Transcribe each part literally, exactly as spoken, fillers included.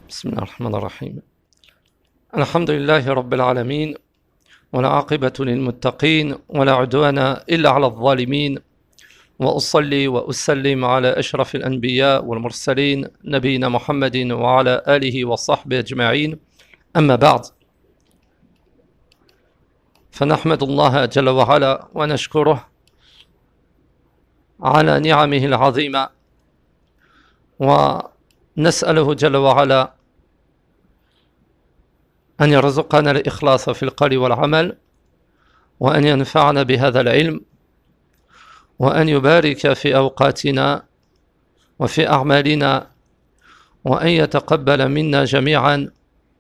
بسم الله الرحمن الرحيم الحمد لله رب العالمين والعاقبة للمتقين ولا عدوان إلا على الظالمين وأصلي وأسلم على أشرف الأنبياء والمرسلين نبينا محمد وعلى آله وصحبه أجمعين أما بعد فنحمد الله جل وعلا ونشكره على نعمه العظيمة ونسأله جل وعلا أن يرزقنا الإخلاص في القول والعمل وأن ينفعنا بهذا العلم وأن يبارك في أوقاتنا وفي أعمالنا وأن يتقبل منا جميعا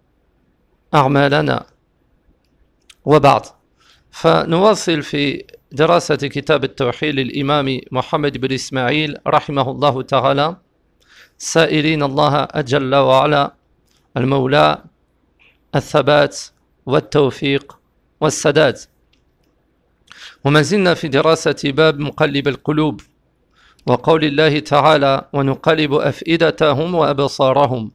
أعمالنا. وبعد، فنواصل في دراسة كتاب التوحيد للإمام محمد بن إسماعيل رحمه الله تعالى، سائلين الله جل وعلا المولى الثبات والتوفيق والسداد. وما زلنا في دراسة باب مقلب القلوب وقول الله تعالى ونقلب أفئدتهم وأبصارهم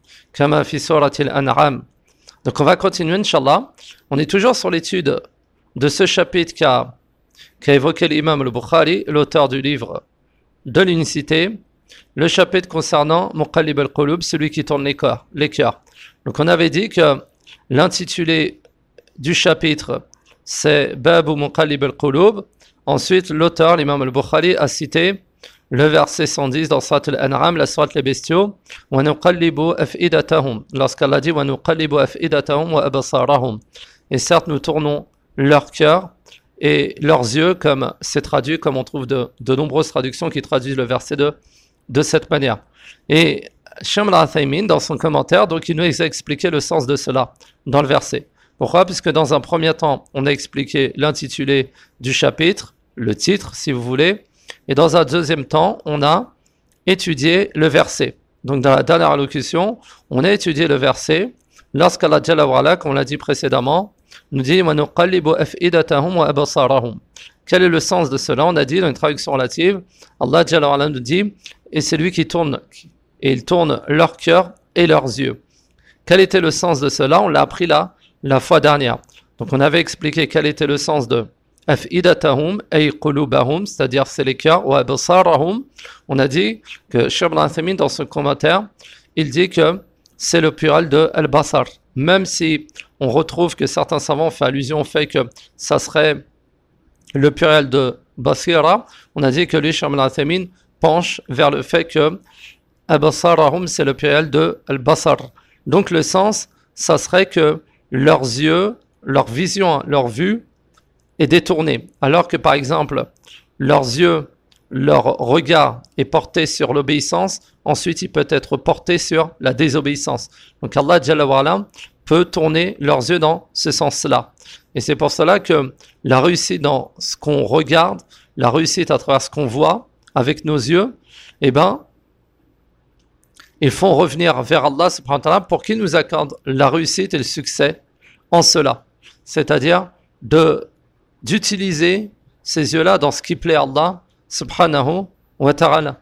كما في سورة الأنعام. Donc on va continuer, Inch'Allah. On est toujours sur l'étude de ce chapitre qu'a, qu'a évoqué l'imam al-Bukhari, l'auteur du livre de l'unicité, le chapitre concernant Muqallib al-Qulub, celui qui tourne les cœurs, les cœurs. Donc on avait dit que l'intitulé du chapitre c'est Babu Muqallib al-Qulub. Ensuite l'auteur, l'imam al-Bukhari, a cité le verset cent dix dans Surat al-An'am, la Surat les bestiaux, wa nuqallibu af'idatahum, lorsqu'Allah dit wa nuqallibu af'idatahum wa absarahum. Et certes nous tournons leur cœur et leurs yeux, comme c'est traduit, comme on trouve de, de nombreuses traductions qui traduisent le verset de, de cette manière. Et Shaml al-Uthaymin, dans son commentaire, donc il nous a expliqué le sens de cela dans le verset. Pourquoi ? Puisque dans un premier temps, on a expliqué l'intitulé du chapitre, le titre, si vous voulez, et dans un deuxième temps, on a étudié le verset. Donc dans la dernière allocution, on a étudié le verset, lorsqu'Allah Jalla wa Ala, comme on l'a dit précédemment, nous dit « Wa nuqallibu af'idatahum wa absarahum ». Quel est le sens de cela ? On a dit dans une traduction relative, Allah Jalla wa Ala nous dit « Et c'est lui qui tourne, et il tourne leur cœur et leurs yeux ». Quel était le sens de cela ? On l'a appris là, la fois dernière. Donc on avait expliqué quel était le sens de af'idatahum ay qulubahum, c'est-à-dire c'est les cœurs, wa absarahum. On a dit que Shaykh al-Uthaymin dans son commentaire, il dit que c'est le plural de al-basar. Même si on retrouve que certains savants font allusion au fait que ça serait le pluriel de basira, on a dit que lui, Shaykh al-Uthaymin, penche vers le fait que absarahum c'est le pluriel de al-basar. Donc le sens, ça serait que leurs yeux, leur vision, leur vue est détournée. Alors que par exemple, leurs yeux, leur regard est porté sur l'obéissance, ensuite il peut être porté sur la désobéissance. Donc Allah Jalla wa Ala peut tourner leurs yeux dans ce sens-là. Et c'est pour cela que la réussite dans ce qu'on regarde, la réussite à travers ce qu'on voit avec nos yeux, eh ben, il faut revenir vers Allah subhanahu wa ta'ala pour qu'il nous accorde la réussite et le succès en cela. C'est-à-dire de, d'utiliser ces yeux-là dans ce qui plaît à Allah subhanahu wa ta'ala.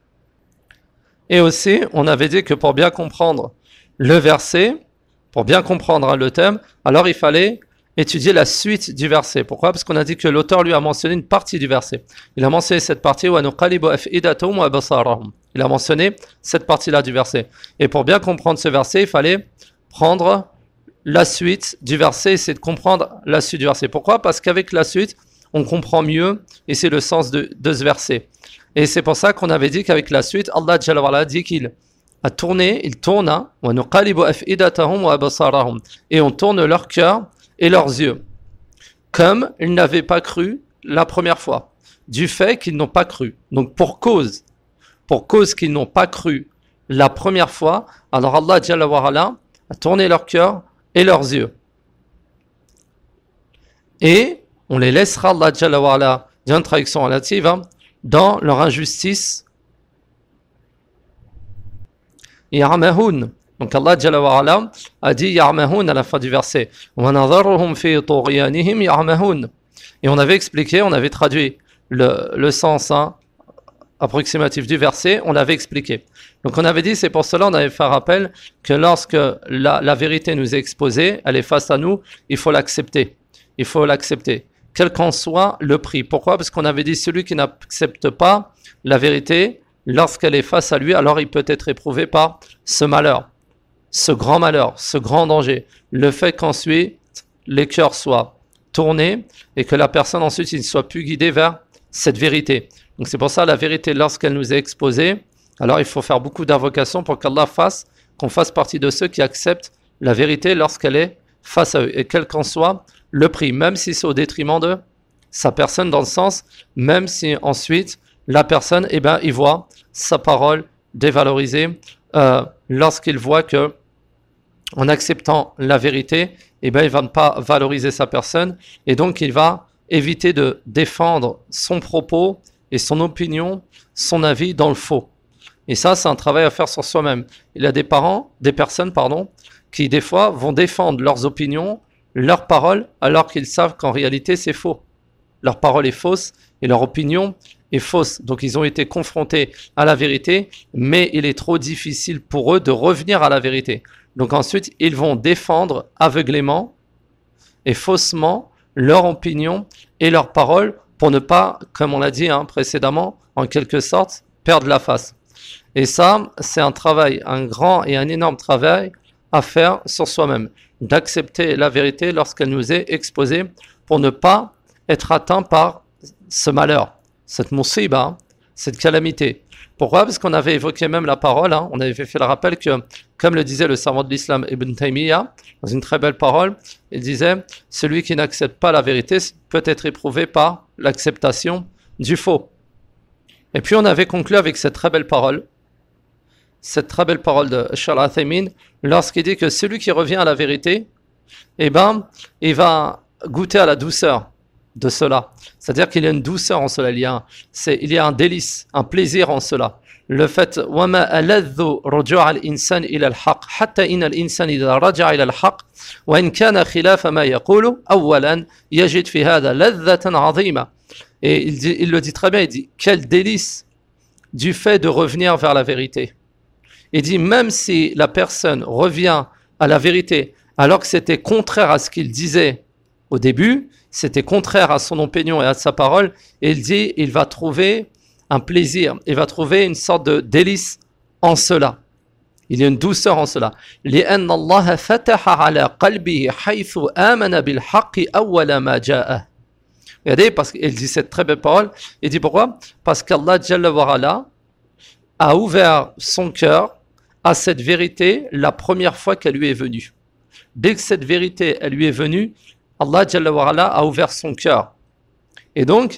Et aussi, on avait dit que pour bien comprendre le verset, pour bien comprendre hein, le thème, alors il fallait étudier la suite du verset. Pourquoi ? Parce qu'on a dit que l'auteur lui a mentionné une partie du verset. Il a mentionné cette partie wa nuqallibu af'idatahum wa absarahum. Il a mentionné cette partie-là du verset. Et pour bien comprendre ce verset, il fallait prendre la suite du verset, essayer de comprendre la suite du verset. Pourquoi ? Parce qu'avec la suite, on comprend mieux, et c'est le sens de, de ce verset. Et c'est pour ça qu'on avait dit qu'avec la suite, Allah Jalla wa Ala dit qu'il a tourné, il tourne, hein, wa nuqallibu af'idatahum wa absarahum, et on tourne leur cœur et leurs yeux, comme ils n'avaient pas cru la première fois, du fait qu'ils n'ont pas cru. Donc pour cause, pour cause qu'ils n'ont pas cru la première fois, alors Allah Jalla wa Ala a tourné leur cœur et leurs yeux. Et on les laissera, Allah Jalla wa Ala, d'une traduction relative, hein, dans leur injustice. Ya'mahun. Donc Allah Jalla wa Ala a dit Ya'mahun à la fin du verset. Wa nadharuhum fi tughyanihim ya'mahun. Et on avait expliqué, on avait traduit le, le sens hein, approximatif du verset, on l'avait expliqué. Donc on avait dit, c'est pour cela, on avait fait un rappel que lorsque la, la vérité nous est exposée, elle est face à nous, il faut l'accepter. Il faut l'accepter, quel qu'en soit le prix. Pourquoi ? Parce qu'on avait dit, celui qui n'accepte pas la vérité, lorsqu'elle est face à lui, alors il peut être éprouvé par ce malheur, ce grand malheur, ce grand danger. Le fait qu'ensuite, les cœurs soient tournés et que la personne ensuite il ne soit plus guidée vers cette vérité. Donc c'est pour ça la vérité, lorsqu'elle nous est exposée, alors il faut faire beaucoup d'invocations pour qu'Allah fasse, qu'on fasse partie de ceux qui acceptent la vérité lorsqu'elle est face à eux. Et quel qu'en soit le prix, même si c'est au détriment de sa personne, dans le sens, même si ensuite la personne, eh ben, il voit sa parole dévalorisée euh, lorsqu'il voit que en acceptant la vérité, eh ben, il ne va pas valoriser sa personne et donc il va éviter de défendre son propos et son opinion, son avis dans le faux. Et ça, c'est un travail à faire sur soi-même. Il y a des parents, des personnes, pardon, qui des fois vont défendre leurs opinions, leurs paroles, alors qu'ils savent qu'en réalité, c'est faux. Leur parole est fausse et leur opinion est fausse. Donc, ils ont été confrontés à la vérité, mais il est trop difficile pour eux de revenir à la vérité. Donc ensuite, ils vont défendre aveuglément et faussement leur opinion et leurs paroles pour ne pas, comme on l'a dit hein, précédemment, en quelque sorte, perdre la face. Et ça, c'est un travail, un grand et un énorme travail à faire sur soi-même, d'accepter la vérité lorsqu'elle nous est exposée pour ne pas être atteint par ce malheur, cette musiba, cette calamité. Pourquoi ? Parce qu'on avait évoqué même la parole, hein, on avait fait le rappel que, comme le disait le savant de l'islam Ibn Taymiyyah, dans une très belle parole, il disait « Celui qui n'accepte pas la vérité peut être éprouvé par l'acceptation du faux ». Et puis on avait conclu avec cette très belle parole, cette très belle parole de Charles Athaymin, lorsqu'il dit que celui qui revient à la vérité, eh ben, il va goûter à la douceur de cela. C'est-à-dire qu'il y a une douceur en cela, il y a un, c'est, il y a un délice, un plaisir en cela. Le fait وَمَا أَلَذُّ رُجُوعَ الْإِنسَانِ إِلَى الْحَقِّ حَتَّى إِنَّ الْإِنسَانِ إِذَا رَجَعَ إِلَى الْحَقِّ وَإِنْ كَانَ خِلَافَ مَا يَقُولُ أَوَّلًا يَجِدْ فِي هَذَا لَذَّةً عَظِيمًا. Et il, dit, il le dit très bien, il dit quel délice du fait de revenir vers la vérité. Il dit même si la personne revient à la vérité alors que c'était contraire à ce qu'il disait au début, c'était contraire à son opinion et à sa parole, et il dit il va trouver un plaisir, il va trouver une sorte de délice en cela. Il y a une douceur en cela. لأن الله فتح على قلبه حيث آمن بالحق أول ما جاءه. Regardez, parce qu'il dit cette très belle parole. Il dit pourquoi ? Parce qu'Allah Jalla wa Ala a ouvert son cœur à cette vérité la première fois qu'elle lui est venue. Dès que cette vérité elle lui est venue, Allah Jalla wa Ala a ouvert son cœur. Et donc,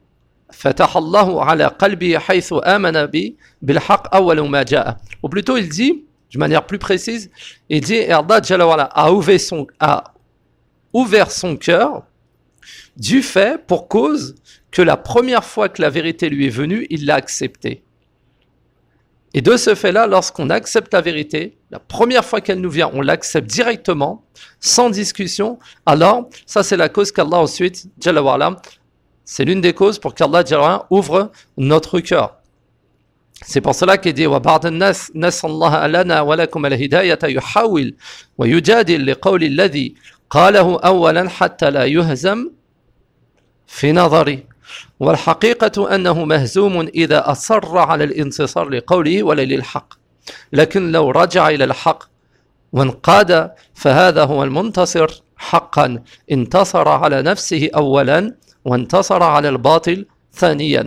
فتح الله على قلبه حيث آمن بالحق أول ما جاء. Ou plutôt, il dit, de manière plus précise, il dit, et Allah Jalla wa Ala a ouvert son, a ouvert son cœur du fait, pour cause, que la première fois que la vérité lui est venue, il l'a acceptée. Et de ce fait-là, lorsqu'on accepte la vérité, la première fois qu'elle nous vient, on l'accepte directement, sans discussion, alors, ça c'est la cause qu'Allah ensuite, Jalla wa Ala, c'est l'une des causes pour qu'Allah Jalla wa Ala ouvre notre cœur. C'est pour cela qu'il dit وَبَعْدَ النَّاسِ نَسَ اللَّهَ لَنَا وَلَكُمَ الْهِدَايَةَ يُحَاوِلْ وَيُجَادِلْ لِقَوْلِ الَّذِي قَالَهُ أَوَّلًا حَتَّى لَا يُهْزَمْ في نظري والحقيقة أنه مهزوم إذا أصر على الانتصار لقوله ولا للحق لكن لو رجع إلى الحق وانقاد فهذا هو المنتصر حقا انتصر على نفسه أولا وانتصر على الباطل ثانيا.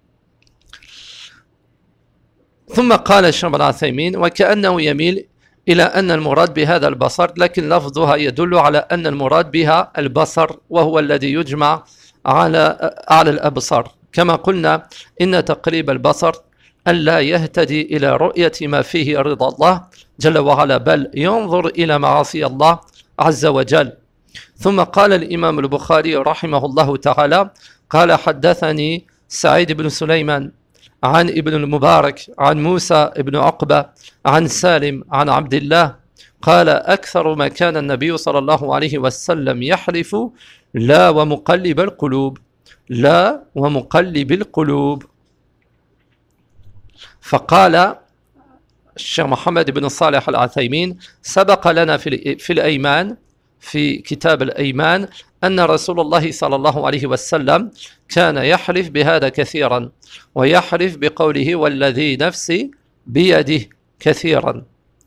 ثم قال الشيخ ابن عثيمين وكأنه يميل إلى أن المراد بهذا البصر لكن لفظها يدل على أن المراد بها البصر وهو الذي يجمع على أعلى الأبصار كما قلنا إن تقريب البصر ألا يهتدي إلى رؤية ما فيه رضا الله جل وعلا بل ينظر إلى معاصي الله عز وجل. ثم قال الإمام البخاري رحمه الله تعالى قال حدثني سعيد بن سليمان عن ابن المبارك عن موسى بن عقبة عن سالم عن عبد الله قال أكثر ما كان النبي صلى الله عليه وسلم يحلف لا ومقلب القلوب لا ومقلب القلوب. فقال الشيخ محمد بن صالح العثيمين سبق لنا في في الأيمان في كتاب الأيمان أن رسول الله صلى الله عليه وسلم كان يحلف بهذا كثيرا ويحلف بقوله والذي نفسي بيده كثيرا.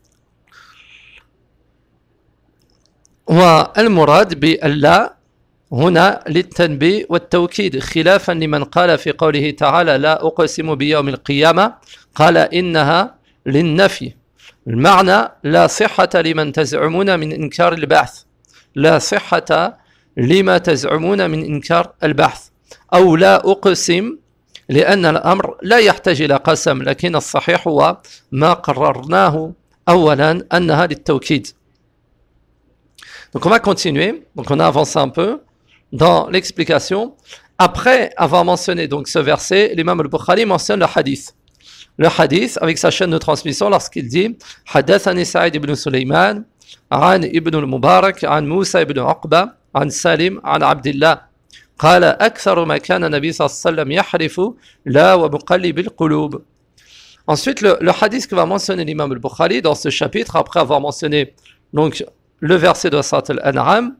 والمراد باللا هنا للتنبيه والتوكيد خلافا لمن قال في قوله تعالى لا أقسم بيوم القيامة قال إنها للنفي. المعنى لا صحة لمن تزعمون من إنكار البعث، لا صحة لما تزعمون من إنكار البعث، أو لا أقسم لأن الأمر لا يحتاج إلى قسم، لكن الصحيح هو ما قررناه أولا أنها للتوكيد. Donc on va continuer, donc on a avancé un peu dans l'explication. Après avoir mentionné donc ce verset, l'imam al-Bukhari mentionne le hadith. Le hadith avec sa chaîne de transmission lorsqu'il dit حدثني سعيد بن سليمان عن ابن المبارك عن موسى بن عقبة عن سالم عن عبد الله قال أكثر ما كان النبي صلى الله عليه وسلم يحلف لا ومقلب القلوب. Ensuite le, le hadith que va mentionner l'imam al-Bukhari dans ce chapitre, après avoir mentionné donc le verset de Surat al-An'am,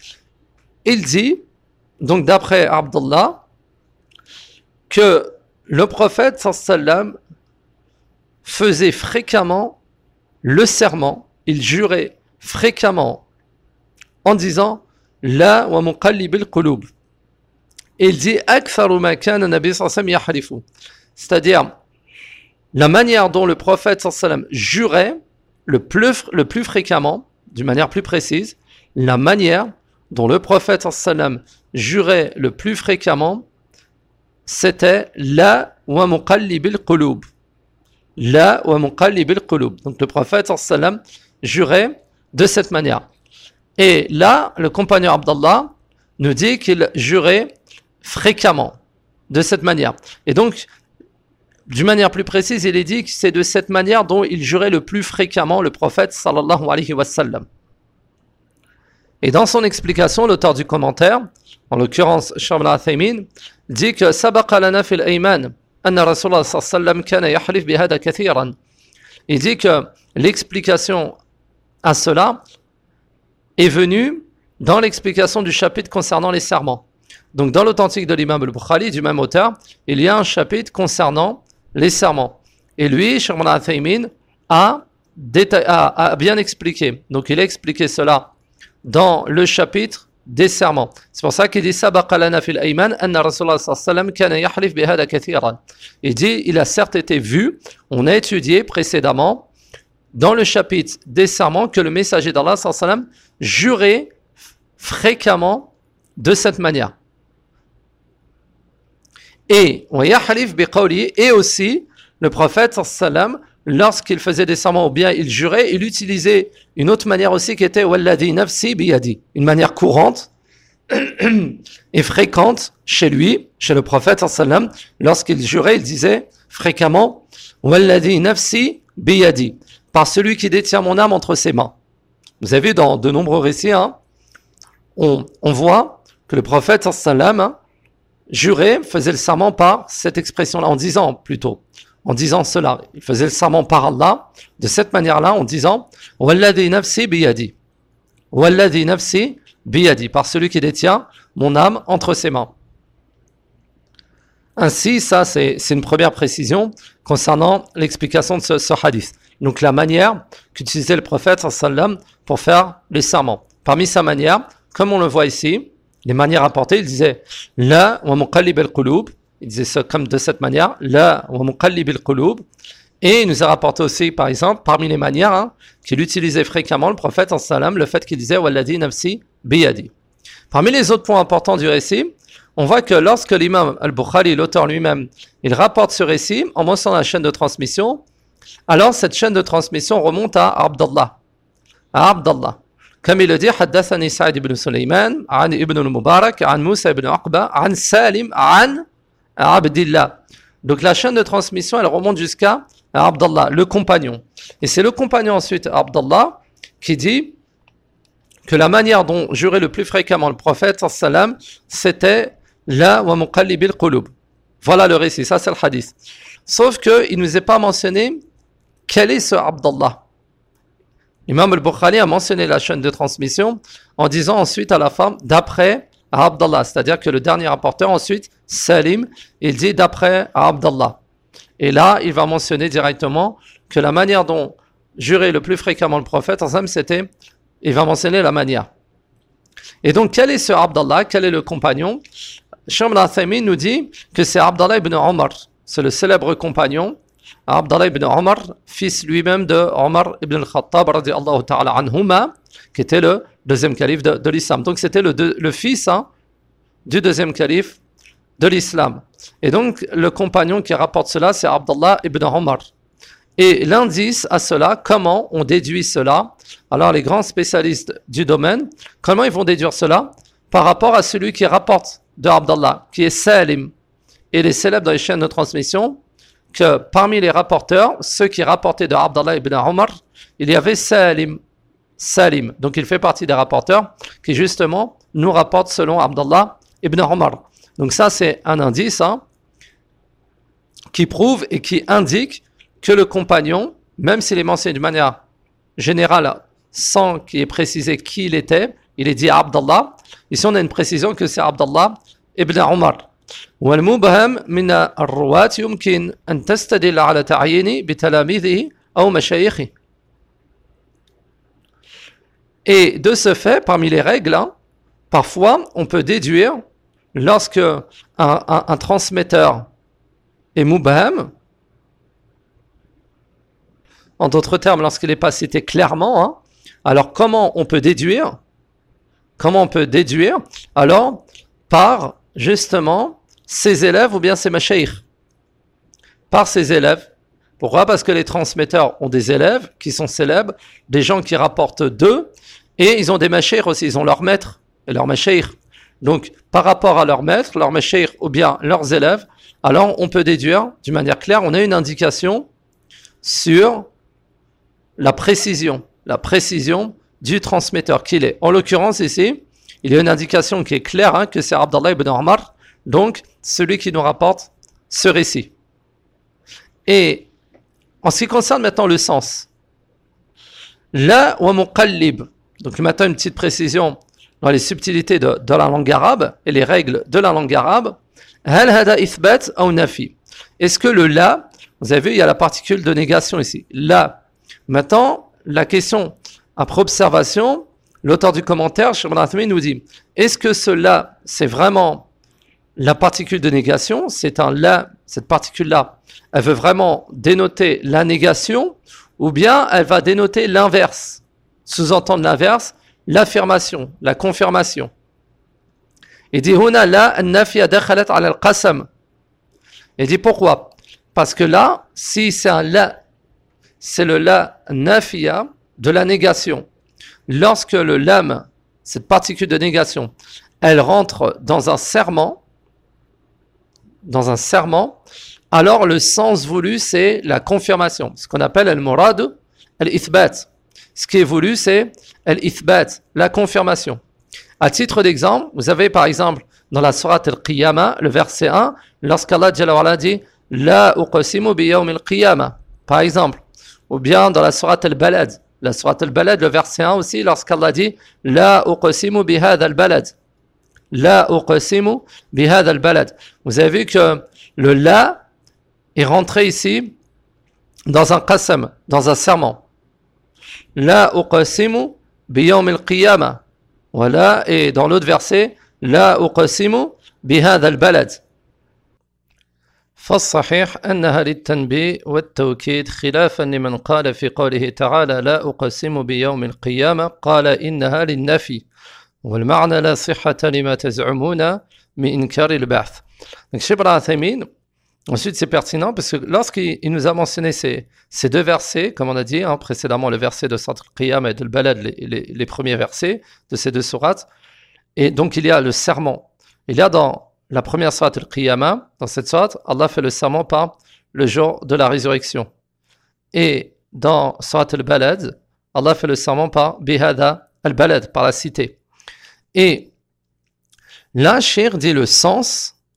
il dit, donc d'après Abdullah, que le prophète sallam faisait fréquemment le serment, il jurait fréquemment en disant la wa muqallib al-qulub. Il dit aktharu ma kana nabi sallam yahlifu, c'est-à-dire la manière dont le prophète sallam jurait le plus, le plus fréquemment, d'une manière plus précise, la manière dont le prophète sallam jurait le plus fréquemment, c'était la wa muqallib al-qulub. La wa muqallib al-qulub. Donc le prophète sallam jurait de cette manière. Et là, le compagnon Abdallah nous dit qu'il jurait fréquemment de cette manière. Et donc, d'une manière plus précise, il est dit que c'est de cette manière dont il jurait le plus fréquemment le prophète sallallahu alayhi wa sallam. Et dans son explication, l'auteur du commentaire, en l'occurrence Shaykh al-Uthaymin, dit que sabaqa lana fil ayman anna Rasulullah sallallahu alayhi wa sallam kana yahlif bihada kathiran. Il dit que l'explication à cela est venue dans l'explication du chapitre concernant les serments. Donc dans l'authentique de l'imam al-Bukhari, du même auteur, il y a un chapitre concernant les serments. Et lui, Shaykh al-Uthaymin, a, a, a bien expliqué. Donc il a expliqué cela dans le chapitre des serments. C'est pour ça qu'il dit sabaqa lana fil ayman anna Rasulullah sallallahu alayhi wa sallam kana yahlif bihada kathiran. Il dit il a certes été vu, on a étudié précédemment dans le chapitre des serments que le messager d'Allah sallallahu alayhi wa sallam jurait fréquemment de cette manière. Et on yahlif biqawli, et aussi le prophète sallallahu alayhi wa sallam, lorsqu'il faisait des serments ou bien il jurait, il utilisait une autre manière aussi qui était walladhi nafsi biyadi, une manière courante et fréquente chez lui, chez le prophète sallallahu alayhi wa sallam. Lorsqu'il jurait, il disait fréquemment walladhi nafsi biyadi, par celui qui détient mon âme entre ses mains. Vous avez vu dans de nombreux récits, hein, on, on voit que le prophète sallallahu alayhi wa sallam jurait, faisait le serment par cette expression-là, en disant plutôt, en disant cela. Il faisait le serment par Allah, de cette manière-là, en disant « Walladhi nafsi biyadi » « Walladhi nafsi biyadi » par celui qui détient mon âme entre ses mains. Ainsi, ça, c'est, c'est une première précision concernant l'explication de ce, ce hadith. Donc, la manière qu'utilisait le prophète sallam pour faire les serments. Parmi sa manière, comme on le voit ici, les manières apportées, il disait « La wa muqallib al-qulub » il disait ça comme de cette manière, la wa muqallib al-qulub. Et il nous a rapporté aussi, par exemple, parmi les manières hein, qu'il utilisait fréquemment, le prophète sallam, le fait qu'il disait walladhi nafsi biyadi. Parmi les autres points importants du récit, on voit que lorsque l'imam al-Bukhari, l'auteur lui-même, il rapporte ce récit en mentionnant la chaîne de transmission, alors cette chaîne de transmission remonte à Abdallah. À Abdallah. Comme il le dit, حدثني سعيد بن سليمان عن ابن المبارك عن موسى بن عقبة عن سالم عن Abdillah. Donc la chaîne de transmission, elle remonte jusqu'à Abdallah, le compagnon. Et c'est le compagnon ensuite, Abdallah, qui dit que la manière dont jurait le plus fréquemment le prophète, sallam, c'était la wa muqallib al-qulub. Voilà le récit, ça c'est le hadith. Sauf qu'il ne nous est pas mentionné quel est ce Abdallah. L'imam al-Bukhari a mentionné la chaîne de transmission en disant ensuite à la fin d'après Abdallah, c'est-à-dire que le dernier rapporteur ensuite, Salim, il dit d'après Abdallah. Et là, il va mentionner directement que la manière dont jurait le plus fréquemment le prophète, c'était, il va mentionner la manière. Et donc, quel est ce Abdallah? Quel est le compagnon? Cheikh Ibn Uthaymin nous dit que c'est Abdallah ibn Omar. C'est le célèbre compagnon, Abdallah ibn Omar, fils lui-même de Omar ibn al-Khattab, radiallahu ta'ala anhuma, qui était le deuxième calife de, de l'islam. Donc, c'était le, de, le fils hein, du deuxième calife de l'islam. Et donc, le compagnon qui rapporte cela, c'est Abdallah ibn Omar. Et l'indice à cela, comment on déduit cela? Alors, les grands spécialistes du domaine, comment ils vont déduire cela? Par rapport à celui qui rapporte de Abdallah, qui est Salim. Et les célèbres dans les chaînes de transmission, que parmi les rapporteurs, ceux qui rapportaient de Abdallah ibn Omar, il y avait Salim. Salim. Donc, il fait partie des rapporteurs qui, justement, nous rapportent selon Abdallah ibn Omar. Donc, ça, c'est un indice hein, qui prouve et qui indique que le compagnon, même s'il est mentionné de manière générale, sans qu'il ait précisé qui il était, il est dit Abdallah. Ici, on a une précision que c'est Abdallah ibn Omar. والمبهم من الرواة يمكن أن تستدل على تعيين بتلاميذه أو مشايخه. Et de ce fait, parmi les règles, hein, parfois, on peut déduire, lorsque un, un, un transmetteur est mubham, en d'autres termes, lorsqu'il n'est pas cité clairement, hein, alors comment on peut déduire? Comment on peut déduire? Alors, par, justement, ses élèves ou bien ses mashaykh. Par ses élèves. Pourquoi? Parce que les transmetteurs ont des élèves qui sont célèbres, des gens qui rapportent d'eux, et ils ont des mashaykh aussi, ils ont leur maître et leur mashaykh. Donc, par rapport à leur maître, leur mashaykh ou bien leurs élèves, alors on peut déduire, d'une manière claire, on a une indication sur la précision, la précision du transmetteur qu'il est. En l'occurrence ici, il y a une indication qui est claire, hein, que c'est Abdallah ibn Omar, donc celui qui nous rapporte ce récit. Et en ce qui concerne maintenant le sens, la wa muqallib, donc maintenant une petite précision dans les subtilités de, de la langue arabe et les règles de la langue arabe, hal hada ithbat ou nafi. Est-ce que le la, vous avez vu, il y a la particule de négation ici, la. Maintenant, la question après observation, l'auteur du commentaire, Cheikh Ibn Uthaymin, nous dit, est-ce que cela, c'est vraiment la particule de négation? C'est un la, cette particule-là, elle veut vraiment dénoter la négation, ou bien elle va dénoter l'inverse, sous-entendre l'inverse, l'affirmation, la confirmation. Il dit, huna la an-nafiya dakhalat ala al-qasam. Il dit pourquoi? Parce que là, si c'est un la, c'est le la nafiya de la négation. Lorsque le lam, cette particule de négation, elle rentre dans un serment, dans un serment, alors le sens voulu, c'est la confirmation. Ce qu'on appelle al-murad, al-ithbat. Ce qui est voulu, c'est al-ithbat, la confirmation. À titre d'exemple, vous avez par exemple dans la sourate al-Qiyamah, le verset un, lorsqu'Allah Jalla wa Ala dit « La uqsimu bi yawm al-Qiyamah » par exemple. Ou bien dans la sourate al-Balad, la sourate al-Balad, le verset un aussi, lorsqu'Allah dit « La uqsimu bi hadha al-balad » La uqsimu bi hadha al-balad. Vous avez vu que le la est rentré ici dans un qasam, dans un serment. La uqsimu bi yawm al-qiyamah. Voilà, et dans l'autre verset, la uqsimu bi hadha al-balad. فالصحيح أنها للتنبيه والتوكيد خلافا لمن قال في قوله تعالى لا أقسم بيوم القيامة قال إنها للنفي والمعنى لا صحة لما تزعمون من إنكار البعث. Donc Cheikh Ibn Uthaymin, ensuite c'est pertinent parce que lorsqu'il nous a mentionné ces, ces deux versets, comme on a dit hein, précédemment, le verset de Surat al-Qiyamah et de al-Balad, les, les, les premiers versets de ces deux sourates, et donc il y a le serment. Il y a dans la première sourate al-Qiyamah, dans cette sourate, Allah fait le serment par le jour de la résurrection. Et dans sourate al-Balad, Allah fait le serment par bihada al-Balad, par la cité. Et là, Cheikh dit le sens,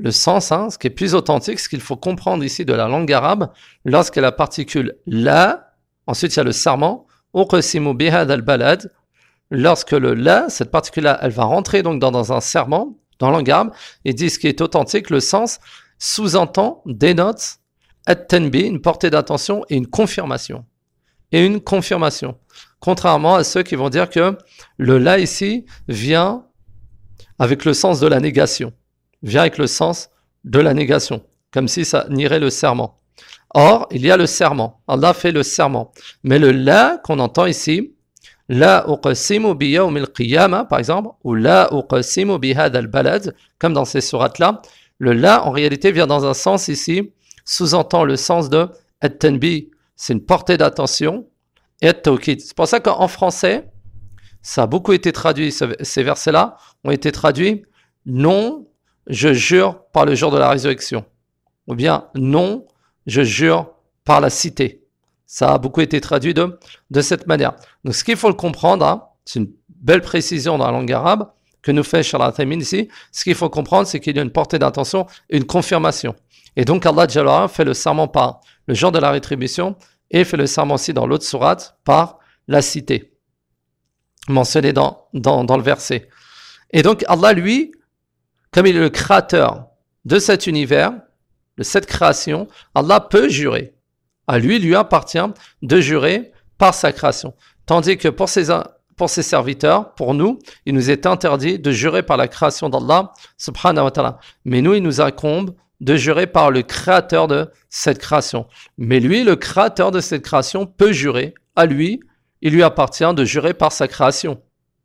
le sens, hein, ce qui est plus authentique, ce qu'il faut comprendre ici de la langue arabe, lorsque la particule la, ensuite il y a le serment, uqsimu bihadha al-balad, lorsque le la, cette particule-là, elle va rentrer donc dans, dans un serment, dans la langue arabe, et dit ce qui est authentique, le sens sous-entend, dénote, at-tanbi, une portée d'attention et une confirmation. Et une confirmation. Contrairement à ceux qui vont dire que le la ici vient avec le sens de la négation. Vient avec le sens de la négation. Comme si ça nierait le serment. Or, il y a le serment. Allah fait le serment. Mais le la qu'on entend ici, la uqsimu bi yawm al-qiyamah, par exemple, ou la uqsimu bi hadha al-balad, comme dans ces sourates-là, le la, en réalité, vient dans un sens ici, sous-entend le sens de at-tanbi, c'est une portée d'attention, et at-tawkid. C'est pour ça qu'en français, ça a beaucoup été traduit, ces versets-là ont été traduits, non, je jure par le jour de la résurrection. Ou bien, non, je jure par la cité. Ça a beaucoup été traduit de, de cette manière. Donc, ce qu'il faut le comprendre, hein, c'est une belle précision dans la langue arabe que nous fait Cheikh Al-Uthaymin ici. Ce qu'il faut comprendre, c'est qu'il y a une portée d'intention et une confirmation. Et donc, Allah Jalla fait le serment par le jour de la rétribution et fait le serment aussi dans l'autre sourate par la cité, mentionné dans, dans, dans le verset. Et donc, Allah, lui, comme il est le créateur de cet univers, de cette création, Allah peut jurer. À lui, lui appartient de jurer par sa création. Tandis que pour ses, pour ses serviteurs, pour nous, il nous est interdit de jurer par la création d'Allah, subhanahu wa ta'ala. Mais nous, il nous incombe de jurer par le créateur de cette création. Mais lui, le créateur de cette création, peut jurer. À lui, il lui appartient de jurer par sa création.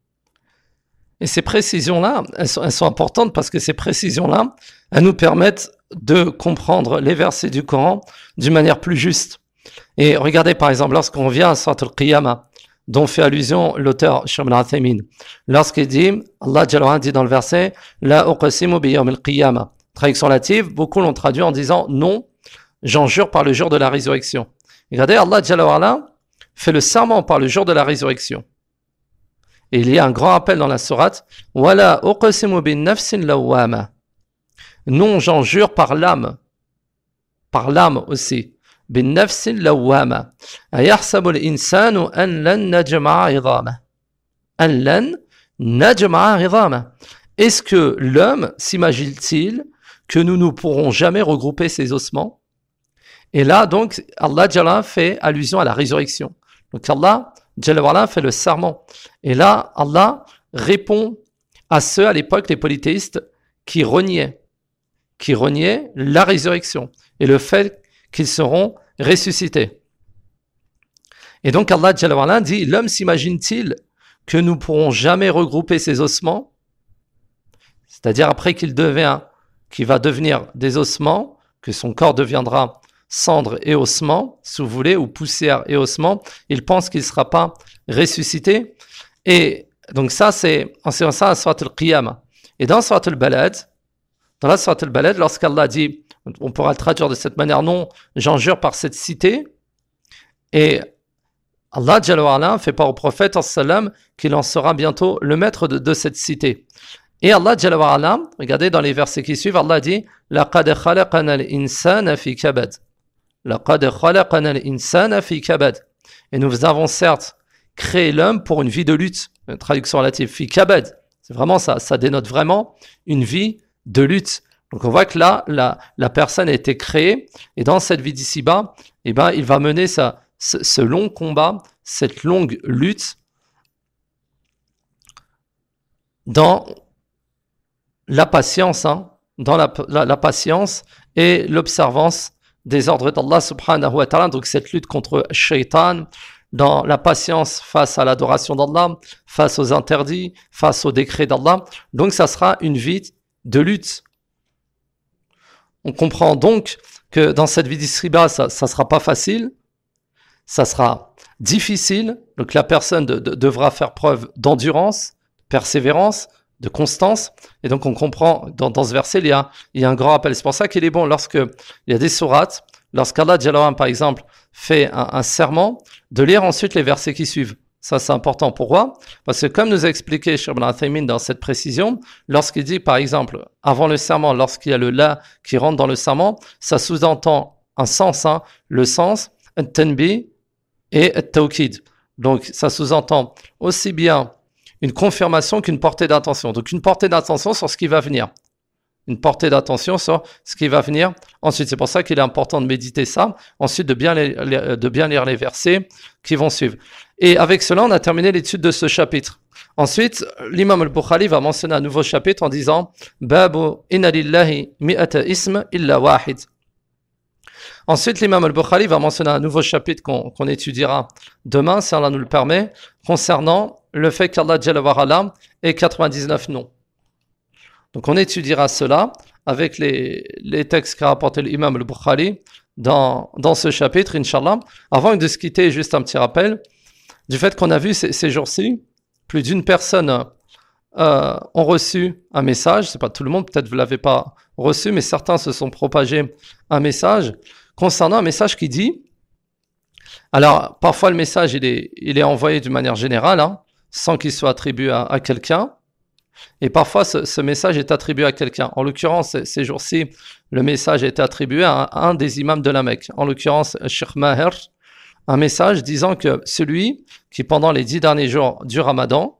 Et ces précisions-là, elles sont, elles sont importantes parce que ces précisions-là, elles nous permettent de comprendre les versets du Coran d'une manière plus juste. Et regardez par exemple, lorsqu'on vient à Surat al-Qiyamah, dont fait allusion l'auteur Cheikh Al-Uthaymin, lorsqu'il dit, Allah Jalla wa Ala dit dans le verset, La uqsimu bi yawm al-Qiyamah. Traduction lative, beaucoup l'ont traduit en disant, non, j'en jure par le jour de la résurrection. Regardez, Allah Jalla wa Ala fait le serment par le jour de la résurrection. Et il y a un grand rappel dans la sourate, Wala uqsimu bin nafsin lawwama. Non, j'en jure par l'âme. Par l'âme aussi. Bin nafsin lawwama. Ayahsabu al-insanu an lan najma'a 'idhama. An lan najma'a 'idhama. Est-ce que l'homme s'imagine-t-il que nous ne pourrons jamais regrouper ses ossements? Et là, donc, Allah Jalla fait allusion à la résurrection. Donc Allah Jalla fait le serment. Et là, Allah répond à ceux, à l'époque, les polythéistes, qui reniaient, qui reniaient la résurrection et le fait qu'ils seront ressuscités. Et donc Allah Jalla dit, l'homme s'imagine-t-il que nous pourrons jamais regrouper ses ossements? C'est-à-dire après qu'il devient, qu'il va devenir des ossements, que son corps deviendra cendre et ossements, si vous voulez, ou poussière et ossements, il pense qu'il ne sera pas ressuscité. Et donc ça, c'est en ça à Surat al-Qiyamah. Et dans Surat al-Balad, dans la Surat al-Balad, lorsqu'Allah dit, on pourra le traduire de cette manière, non, j'en jure par cette cité, et Allah Jalla wa Ala fait part au prophète sallam qu'il en sera bientôt le maître de, de cette cité. Et Allah Jalla wa Ala, regardez dans les versets qui suivent, Allah dit, laqad khalaqana al-insana fi kabad. Laqad khalaqana al-insana fi kabad. Et nous avons certes créé l'homme pour une vie de lutte. Une traduction relative, fi kabad. C'est vraiment ça, ça dénote vraiment une vie de lutte. Donc on voit que là, la, la personne a été créée, et dans cette vie d'ici-bas, eh ben, il va mener sa, ce, ce long combat, cette longue lutte, dans la patience, hein, dans la, la, la patience et l'observance des ordres d'Allah subhanahu wa ta'ala. Donc cette lutte contre Shaitan, dans la patience face à l'adoration d'Allah, face aux interdits, face aux décrets d'Allah. Donc ça sera une vie de lutte. On comprend donc que dans cette vie d'ici-bas, ça ne sera pas facile, ça sera difficile. Donc la personne de, de, devra faire preuve d'endurance, persévérance, de constance. Et donc on comprend, dans, dans ce verset, il y, a, il y a un grand rappel. C'est pour ça qu'il est bon, lorsque il y a des sourates, lorsqu'Allah Jalla wa Ala, par exemple, fait un, un serment, de lire ensuite les versets qui suivent. Ça, c'est important. Pourquoi? Parce que comme nous a expliqué Cheikh Ibn Uthaymin dans cette précision, lorsqu'il dit, par exemple, avant le serment, lorsqu'il y a le la qui rentre dans le serment, ça sous-entend un sens, hein, le sens, at-tanbi et at-tawkid. Donc, ça sous-entend aussi bien une confirmation qu'une portée d'attention. Donc, une portée d'attention sur ce qui va venir. Une portée d'attention sur ce qui va venir. Ensuite, c'est pour ça qu'il est important de méditer ça. Ensuite, de bien, les, de bien lire les versets qui vont suivre. Et avec cela, on a terminé l'étude de ce chapitre. Ensuite, l'imam al-Bukhari va mentionner un nouveau chapitre en disant « Babu inna lillahi mi'ata ism illa wahid ». Ensuite, l'imam al-Bukhari va mentionner un nouveau chapitre qu'on, qu'on étudiera demain, si Allah nous le permet, concernant le fait qu'Allah Jalla wa Ala ait quatre-vingt-dix-neuf noms. Donc on étudiera cela avec les, les textes qu'a rapporté l'imam al-Bukhari dans, dans ce chapitre, Inch'Allah. Avant de se quitter, juste un petit rappel du fait qu'on a vu ces, ces jours-ci, plus d'une personne euh, ont reçu un message, c'est pas tout le monde, peut-être vous ne l'avez pas reçu, mais certains se sont propagés un message concernant un message qui dit, alors parfois le message il est, il est envoyé d'une manière générale, hein, sans qu'il soit attribué à, à quelqu'un, et parfois ce, ce message est attribué à quelqu'un. En l'occurrence, ces, ces jours-ci, le message a été attribué à un, à un des imams de la Mecque, en l'occurrence Cheikh Maher, un message disant que celui qui pendant les dix derniers jours du Ramadan,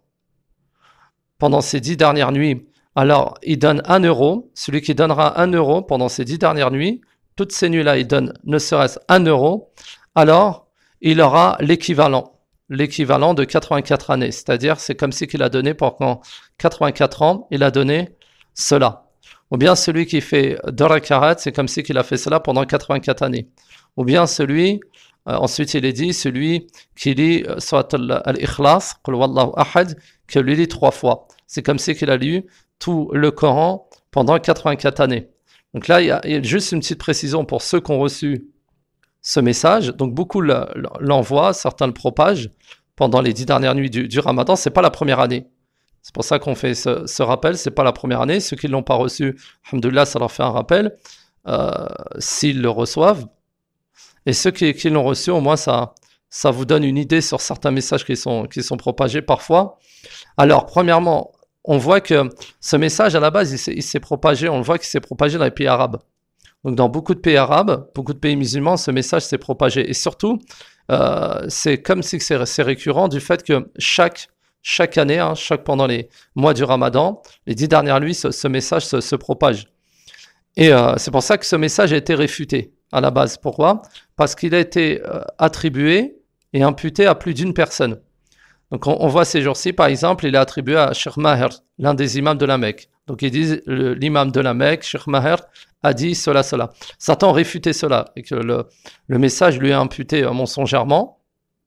pendant ces dix dernières nuits, alors il donne un euro, celui qui donnera un euro pendant ces dix dernières nuits, toutes ces nuits-là, il donne ne serait-ce un euro, alors il aura l'équivalent, l'équivalent de quatre-vingt-quatre années. C'est-à-dire, c'est comme si qu'il a donné pendant quatre-vingt-quatre ans, il a donné cela. Ou bien celui qui fait deux rak'at, c'est comme si qu'il a fait cela pendant quatre-vingt-quatre années. Ou bien celui, euh, ensuite il est dit, celui qui lit euh, soit al-Ikhlas, Qul Wallahu Ahad, qui lui lit trois fois. C'est comme si qu'il a lu tout le Coran pendant quatre-vingt-quatre années. Donc là, il y, a, il y a juste une petite précision pour ceux qui ont reçu ce message. Donc beaucoup l'envoient, certains le propagent pendant les dix dernières nuits du, du Ramadan. C'est pas la première année. C'est pour ça qu'on fait ce, ce rappel. C'est pas la première année. Ceux qui ne l'ont pas reçu, alhamdoulilah, ça leur fait un rappel euh, s'ils le reçoivent. Et ceux qui, qui l'ont reçu, au moins ça, ça vous donne une idée sur certains messages qui sont, qui sont propagés parfois. Alors, premièrement, on voit que ce message, à la base, il s'est, il s'est propagé, on le voit qu'il s'est propagé dans les pays arabes. Donc, dans beaucoup de pays arabes, beaucoup de pays musulmans, ce message s'est propagé. Et surtout, euh, c'est comme si c'est, c'est récurrent du fait que chaque, chaque année, hein, chaque pendant les mois du Ramadan, les dix dernières nuits, ce, ce message se, se propage. Et euh, c'est pour ça que ce message a été réfuté à la base. Pourquoi? Parce qu'il a été euh, attribué et imputé à plus d'une personne. Donc on, on voit ces jours-ci, par exemple, il est attribué à Cheikh Maher, l'un des imams de la Mecque. Donc ils disent, le, l'imam de la Mecque, Cheikh Maher, a dit cela, cela. Satan a réfuté cela, et que le, le message lui est imputé euh, mensongèrement,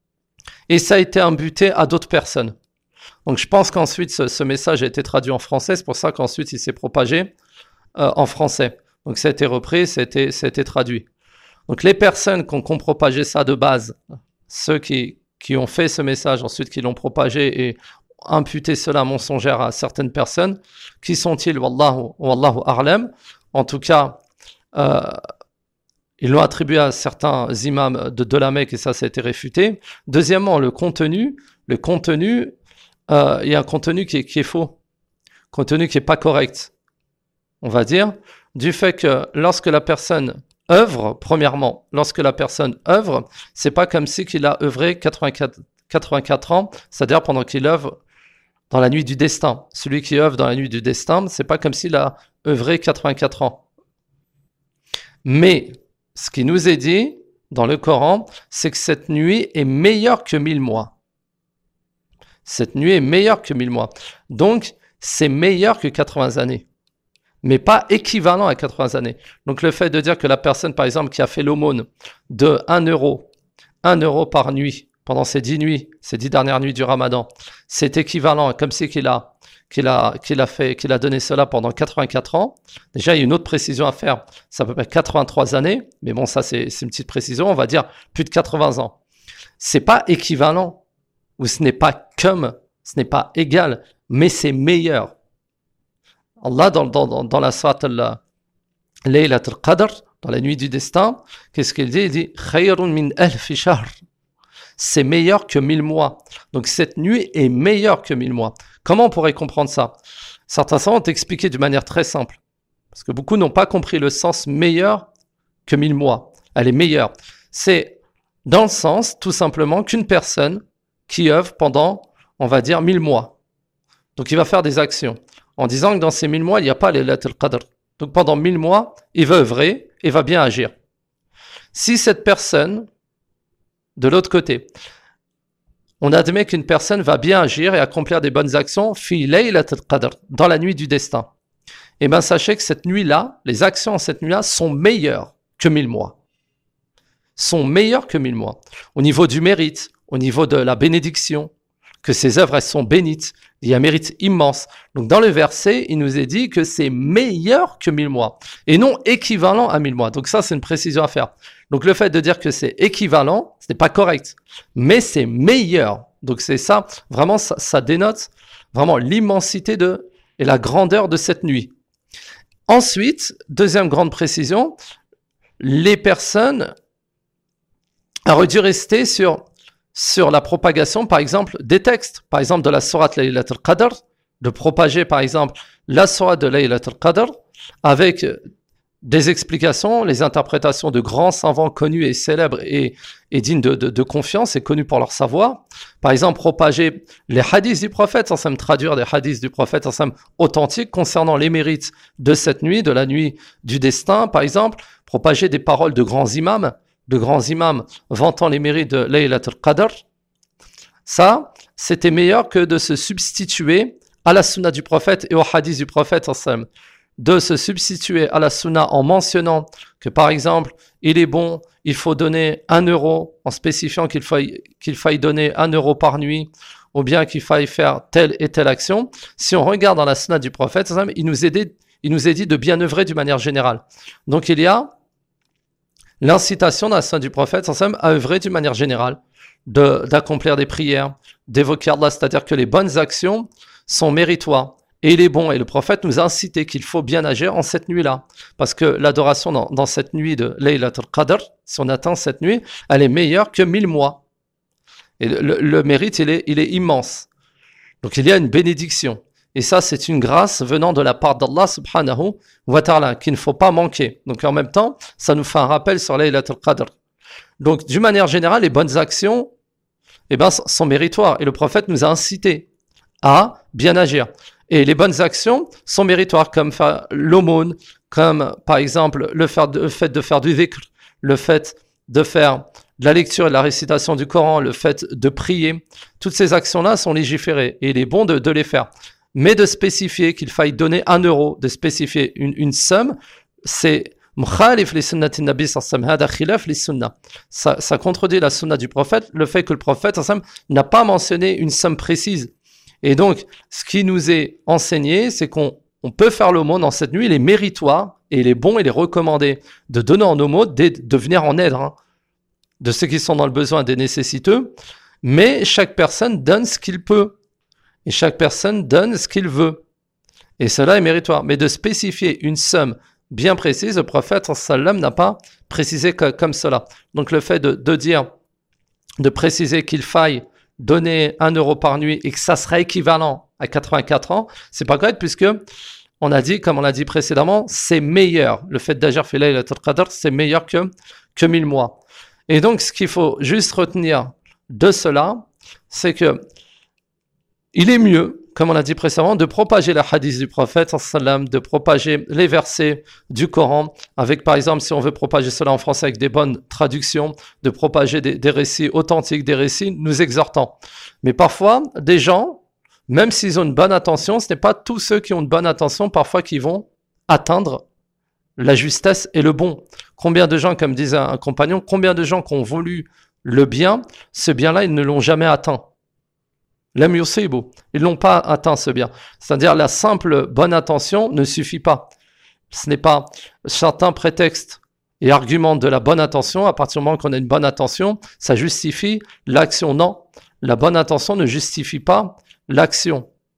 et ça a été imputé à d'autres personnes. Donc je pense qu'ensuite, ce, ce message a été traduit en français, c'est pour ça qu'ensuite il s'est propagé euh, en français. Donc ça a été repris, ça a été, ça a été traduit. Donc les personnes qui ont, qui ont propagé ça de base, ceux qui qui ont fait ce message, ensuite qui l'ont propagé et imputé cela mensongère à certaines personnes. Qui sont-ils? Wallahu, wallahu a'lam. En tout cas, euh, ils l'ont attribué à certains imams de, de la Mecque et ça, ça a été réfuté. Deuxièmement, le contenu. Le contenu, euh, il y a un contenu qui est, qui est faux. Contenu qui n'est pas correct. On va dire, du fait que lorsque la personne œuvre, premièrement, lorsque la personne œuvre, c'est pas comme si qu'il a œuvré quatre-vingt-quatre, quatre-vingt-quatre ans, c'est-à-dire pendant qu'il œuvre dans la nuit du destin. Celui qui œuvre dans la nuit du destin, c'est pas comme s'il a œuvré quatre-vingt-quatre ans. Mais, ce qui nous est dit dans le Coran, c'est que cette nuit est meilleure que mille mois. Cette nuit est meilleure que mille mois. Donc, c'est meilleur que quatre-vingts années. Mais pas équivalent à quatre-vingts années. Donc le fait de dire que la personne, par exemple, qui a fait l'aumône de un euro, un euro par nuit, pendant ces dix nuits, ces dix dernières nuits du Ramadan, c'est équivalent, comme si qu'il a, qu'il a, qu'il a fait, qu'il a donné cela pendant quatre-vingt-quatre ans. Déjà, il y a une autre précision à faire. Ça peut être quatre-vingt-trois années, mais bon, ça, c'est, c'est une petite précision. On va dire plus de quatre-vingts ans. C'est pas équivalent, ou ce n'est pas comme, ce n'est pas égal, mais c'est meilleur. Allah, dans, dans, dans la sourate Laylat al-Qadr, dans la nuit du destin, qu'est-ce qu'il dit? Il dit « Khayrun min alfi shahr ». c'est meilleur que mille mois. Donc cette nuit est meilleure que mille mois. Comment on pourrait comprendre ça? Certains savants ont expliqué d'une manière très simple. Parce que beaucoup n'ont pas compris le sens meilleur que mille mois. Elle est meilleure. C'est dans le sens, tout simplement, qu'une personne qui œuvre pendant, on va dire, mille mois. Donc il va faire des actions. En disant que dans ces mille mois, il n'y a pas les Laylatul Qadr. Donc pendant mille mois, il va œuvrer et va bien agir. Si cette personne, de l'autre côté, on admet qu'une personne va bien agir et accomplir des bonnes actions, fi Laylatul Qadr, dans la nuit du destin, eh bien sachez que cette nuit-là, les actions en cette nuit-là sont meilleures que mille mois. Sont meilleures que mille mois. Au niveau du mérite, au niveau de la bénédiction, que ces œuvres, elles sont bénites, il y a un mérite immense. Donc dans le verset, il nous est dit que c'est meilleur que mille mois, et non équivalent à mille mois. Donc ça, c'est une précision à faire. Donc le fait de dire que c'est équivalent, ce n'est pas correct, mais c'est meilleur. Donc c'est ça, vraiment, ça, ça dénote vraiment l'immensité de, et la grandeur de cette nuit. Ensuite, deuxième grande précision, les personnes auraient dû rester sur, sur la propagation, par exemple, des textes, par exemple de la sourate Laylatul Qadr, de propager, par exemple, la sourate de Laylatul Qadr avec des explications, les interprétations de grands savants connus et célèbres et, et dignes de, de, de confiance et connus pour leur savoir. Par exemple, propager les hadiths du prophète, ensemble traduire des hadiths du prophète ensemble authentiques concernant les mérites de cette nuit, de la nuit du destin, par exemple, propager des paroles de grands imams, de grands imams vantant les mérites de Laylatul Qadr. Ça, c'était meilleur que de se substituer à la sunna du prophète et au hadith du prophète ensemble. De se substituer à la sunna en mentionnant que, par exemple, il est bon, il faut donner un euro, en spécifiant qu'il faille, qu'il faille donner un euro par nuit, ou bien qu'il faille faire telle et telle action. Si on regarde dans la sunna du prophète, il nous est dit, il nous est dit de bien œuvrer d'une manière générale. Donc il y a l'incitation dans la sunna du prophète à œuvrer d'une manière générale, de, d'accomplir des prières, d'évoquer Allah, c'est-à-dire que les bonnes actions sont méritoires. Et il est bon, et le prophète nous a incité qu'il faut bien agir en cette nuit-là. Parce que l'adoration dans, dans cette nuit de Laylatul Qadr, si on atteint cette nuit, elle est meilleure que mille mois. Et le, le mérite, il est, il est immense. Donc il y a une bénédiction. Et ça, c'est une grâce venant de la part d'Allah subhanahu wa ta'ala, qu'il ne faut pas manquer. Donc en même temps, ça nous fait un rappel sur Laylatul Qadr. Donc d'une manière générale, les bonnes actions, eh ben, sont méritoires. Et le prophète nous a incité à bien agir. Et les bonnes actions sont méritoires, comme faire l'aumône, comme par exemple le fait de, le fait de faire du dhikr, le fait de faire de la lecture et de la récitation du Coran, le fait de prier. Toutes ces actions-là sont légiférées et il est bon de, de les faire. Mais de spécifier qu'il faille donner un euro, de spécifier une, une somme, c'est mukhalif li sunnati nabi sallallahu alayhi wa sallam, hada khilaf li sunnah. Ça, ça contredit la sunna du prophète, le fait que le prophète sallallahu alayhi wa sallam n'a pas mentionné une somme précise. Et donc, ce qui nous est enseigné, c'est qu'on on peut faire l'aumône en cette nuit, il est méritoire, et il est bon, il est recommandé de donner en aumône, de, de venir en aide hein, de ceux qui sont dans le besoin, des nécessiteux, mais chaque personne donne ce qu'il peut, et chaque personne donne ce qu'il veut. Et cela est méritoire. Mais de spécifier une somme bien précise, le prophète sallam n'a pas précisé que, comme cela. Donc le fait de, de dire, de préciser qu'il faille donner un euro par nuit et que ça serait équivalent à quatre-vingt-quatre ans, c'est pas correct puisque on a dit, comme on l'a dit précédemment, c'est meilleur. Le fait d'agir fi Laylatul Qadr, c'est meilleur que, que mille mois. Et donc, ce qu'il faut juste retenir de cela, c'est que il est mieux, comme on l'a dit précédemment, de propager la hadith du prophète, de propager les versets du Coran, avec par exemple, si on veut propager cela en français avec des bonnes traductions, de propager des, des récits authentiques, des récits nous exhortant. Mais parfois, des gens, même s'ils ont une bonne attention, ce n'est pas tous ceux qui ont une bonne attention parfois qui vont atteindre la justesse et le bon. Combien de gens, comme disait un compagnon, combien de gens qui ont voulu le bien, ce bien-là, ils ne l'ont jamais atteint. Lam yusibu, ils n'ont pas atteint ce bien. C'est-à-dire la simple bonne intention ne suffit pas. Ce n'est pas certains prétextes et arguments de la bonne intention. À partir du moment qu'on a une bonne intention, ça justifie l'action. Non, la bonne intention ne justifie pas l'action.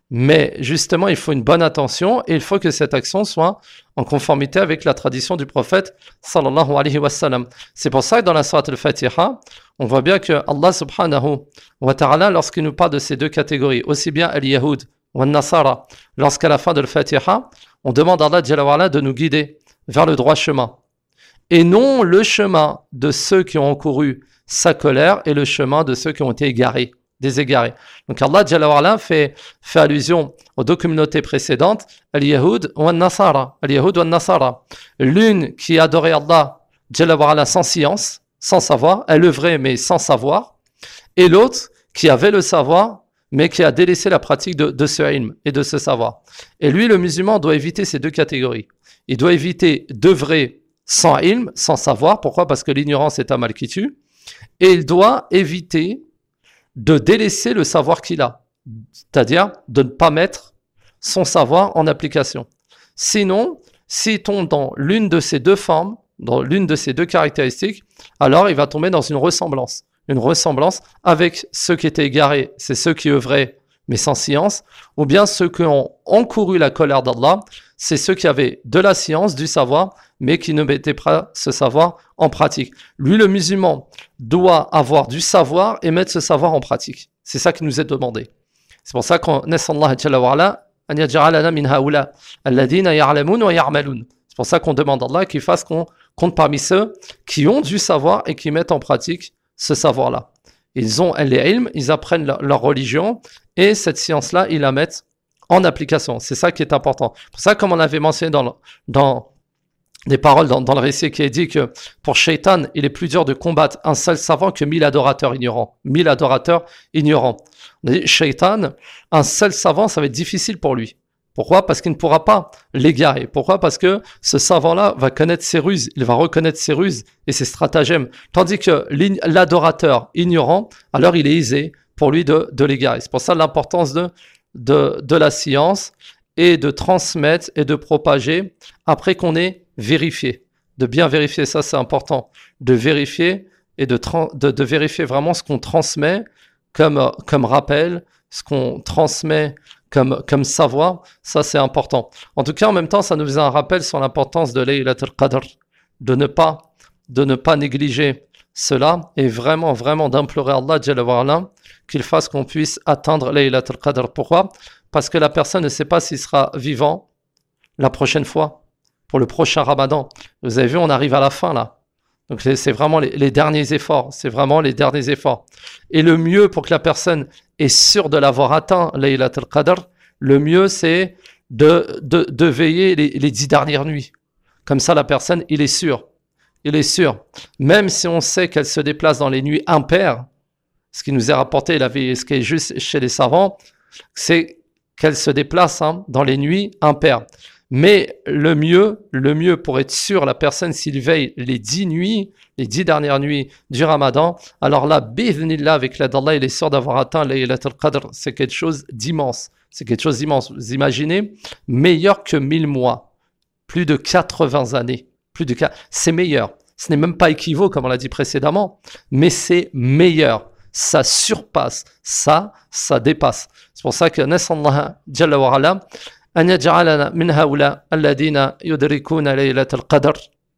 Mais justement, il faut une bonne attention et il faut que cette action soit en conformité avec la tradition du prophète sallallahu alayhi wa sallam. C'est pour ça que dans la sourate al-Fatiha, on voit bien que Allah subhanahu wa ta'ala, lorsqu'il nous parle de ces deux catégories, aussi bien al-Yahoud ou al-Nasara, lorsqu'à la fin de al-Fatiha, on demande à Allah Jalla wa Ala de nous guider vers le droit chemin. Et non le chemin de ceux qui ont encouru sa colère et le chemin de ceux qui ont été égarés. Des égarés. Donc Allah Jalla wa Ala fait, fait allusion aux deux communautés précédentes, Al-Yahoud ou Al-Nasara. Al-Yahoud ou Al-Nasara. L'une qui adorait Allah Jalla wa Ala sans science, sans savoir, elle œuvrait mais sans savoir, et l'autre qui avait le savoir mais qui a délaissé la pratique de, de ce ilm et de ce savoir. Et lui, le musulman, doit éviter ces deux catégories. Il doit éviter d'œuvrer sans ilm, sans savoir. Pourquoi ? Parce que l'ignorance est un mal qui tue. Et il doit éviter de délaisser le savoir qu'il a, c'est-à-dire de ne pas mettre son savoir en application. Sinon, s'il tombe dans l'une de ces deux formes, dans l'une de ces deux caractéristiques, alors il va tomber dans une ressemblance. Une ressemblance avec ceux qui étaient égarés, c'est ceux qui œuvraient mais sans science, ou bien ceux qui ont encouru la colère d'Allah, c'est ceux qui avaient de la science, du savoir, mais qui ne mettaient pas ce savoir en pratique. Lui, le musulman, doit avoir du savoir et mettre ce savoir en pratique. C'est ça qui nous est demandé. C'est pour ça qu'on nasallahu jalla wa ala an yaj'alana min haula alladhina ya'lamun wa ya'malun. C'est pour ça qu'on demande à Allah qu'il fasse qu'on compte parmi ceux qui ont du savoir et qui mettent en pratique ce savoir-là. Ils ont les ilms, ils apprennent leur, leur religion et cette science-là, ils la mettent en application. C'est ça qui est important. Pour ça, comme on avait mentionné dans, le, dans des paroles dans, dans le récit qui est dit que pour Shaitan, il est plus dur de combattre un seul savant que mille adorateurs ignorants. Mille adorateurs ignorants. On a dit, Shaitan, un seul savant, ça va être difficile pour lui. Pourquoi ? Parce qu'il ne pourra pas l'égarer. Pourquoi ? Parce que ce savant-là va connaître ses ruses, il va reconnaître ses ruses et ses stratagèmes. Tandis que l'adorateur ignorant, alors il est aisé pour lui de, de l'égarer. C'est pour ça l'importance de, de, de la science et de transmettre et de propager après qu'on ait vérifié. De bien vérifier, ça c'est important. De vérifier et de, de, de vérifier vraiment ce qu'on transmet comme, comme rappel, ce qu'on transmet Comme, comme savoir, ça c'est important. En tout cas, en même temps, ça nous faisait un rappel sur l'importance de Laylatul Qadr, de ne pas, de ne pas négliger cela et vraiment, vraiment d'implorer Allah Jalla wa Ala qu'il fasse qu'on puisse atteindre Laylatul Qadr. Pourquoi ? Parce que la personne ne sait pas s'il sera vivant la prochaine fois, pour le prochain Ramadan. Vous avez vu, on arrive à la fin là. Donc c'est vraiment les, les derniers efforts, c'est vraiment les derniers efforts. Et le mieux pour que la personne est sûre de l'avoir atteint, Laylatul Qadr, le mieux c'est de, de, de veiller les, les dix dernières nuits. Comme ça la personne, il est sûr, il est sûr. Même si on sait qu'elle se déplace dans les nuits impaires, ce qui nous est rapporté, la vie, ce qui est juste chez les savants, c'est qu'elle se déplace hein, dans les nuits impaires. Mais le mieux, le mieux pour être sûr, la personne s'il veille les dix nuits, les dix dernières nuits du Ramadan, alors là, bi'idhnillah, avec l'aide d'Allah, il est sûr d'avoir atteint Laylatul Qadr. C'est quelque chose d'immense. C'est quelque chose d'immense. Vous imaginez, meilleur que mille mois, plus de quatre-vingts années, plus de quatre... c'est meilleur. Ce n'est même pas équivaut, comme on l'a dit précédemment, mais c'est meilleur. Ça surpasse, ça, ça dépasse. C'est pour ça que nasallahu jalla wa ala أن يجعلنا من هؤلاء الذين يدركون ليلة القدر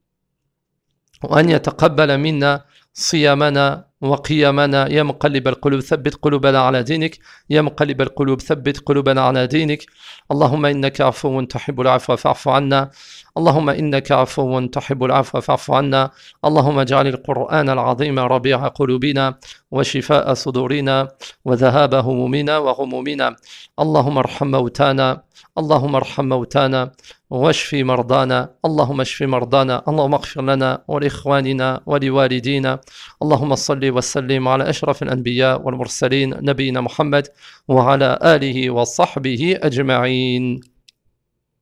وأن يتقبل منا صيامنا وقيامنا يا مقلب القلوب ثبت قلوبنا على دينك يا مقلب القلوب ثبت قلوبنا على دينك اللهم إنك عفو تحب العفو فاعف عنا اللهم إنك عفو تحب العفو فاعف عنا اللهم اجعل القرآن العظيم ربيع قلوبنا وشفاء صدورنا وذهاب همومنا وغمومنا اللهم ارحم موتانا اللهم ارحم موتانا واشف مرضانا اللهم اشف مرضانا اللهم اغفر لنا ولإخواننا ولوالدينا اللهم صل وسلم على أشرف الأنبياء والمرسلين نبينا محمد وعلى آله وصحبه أجمعين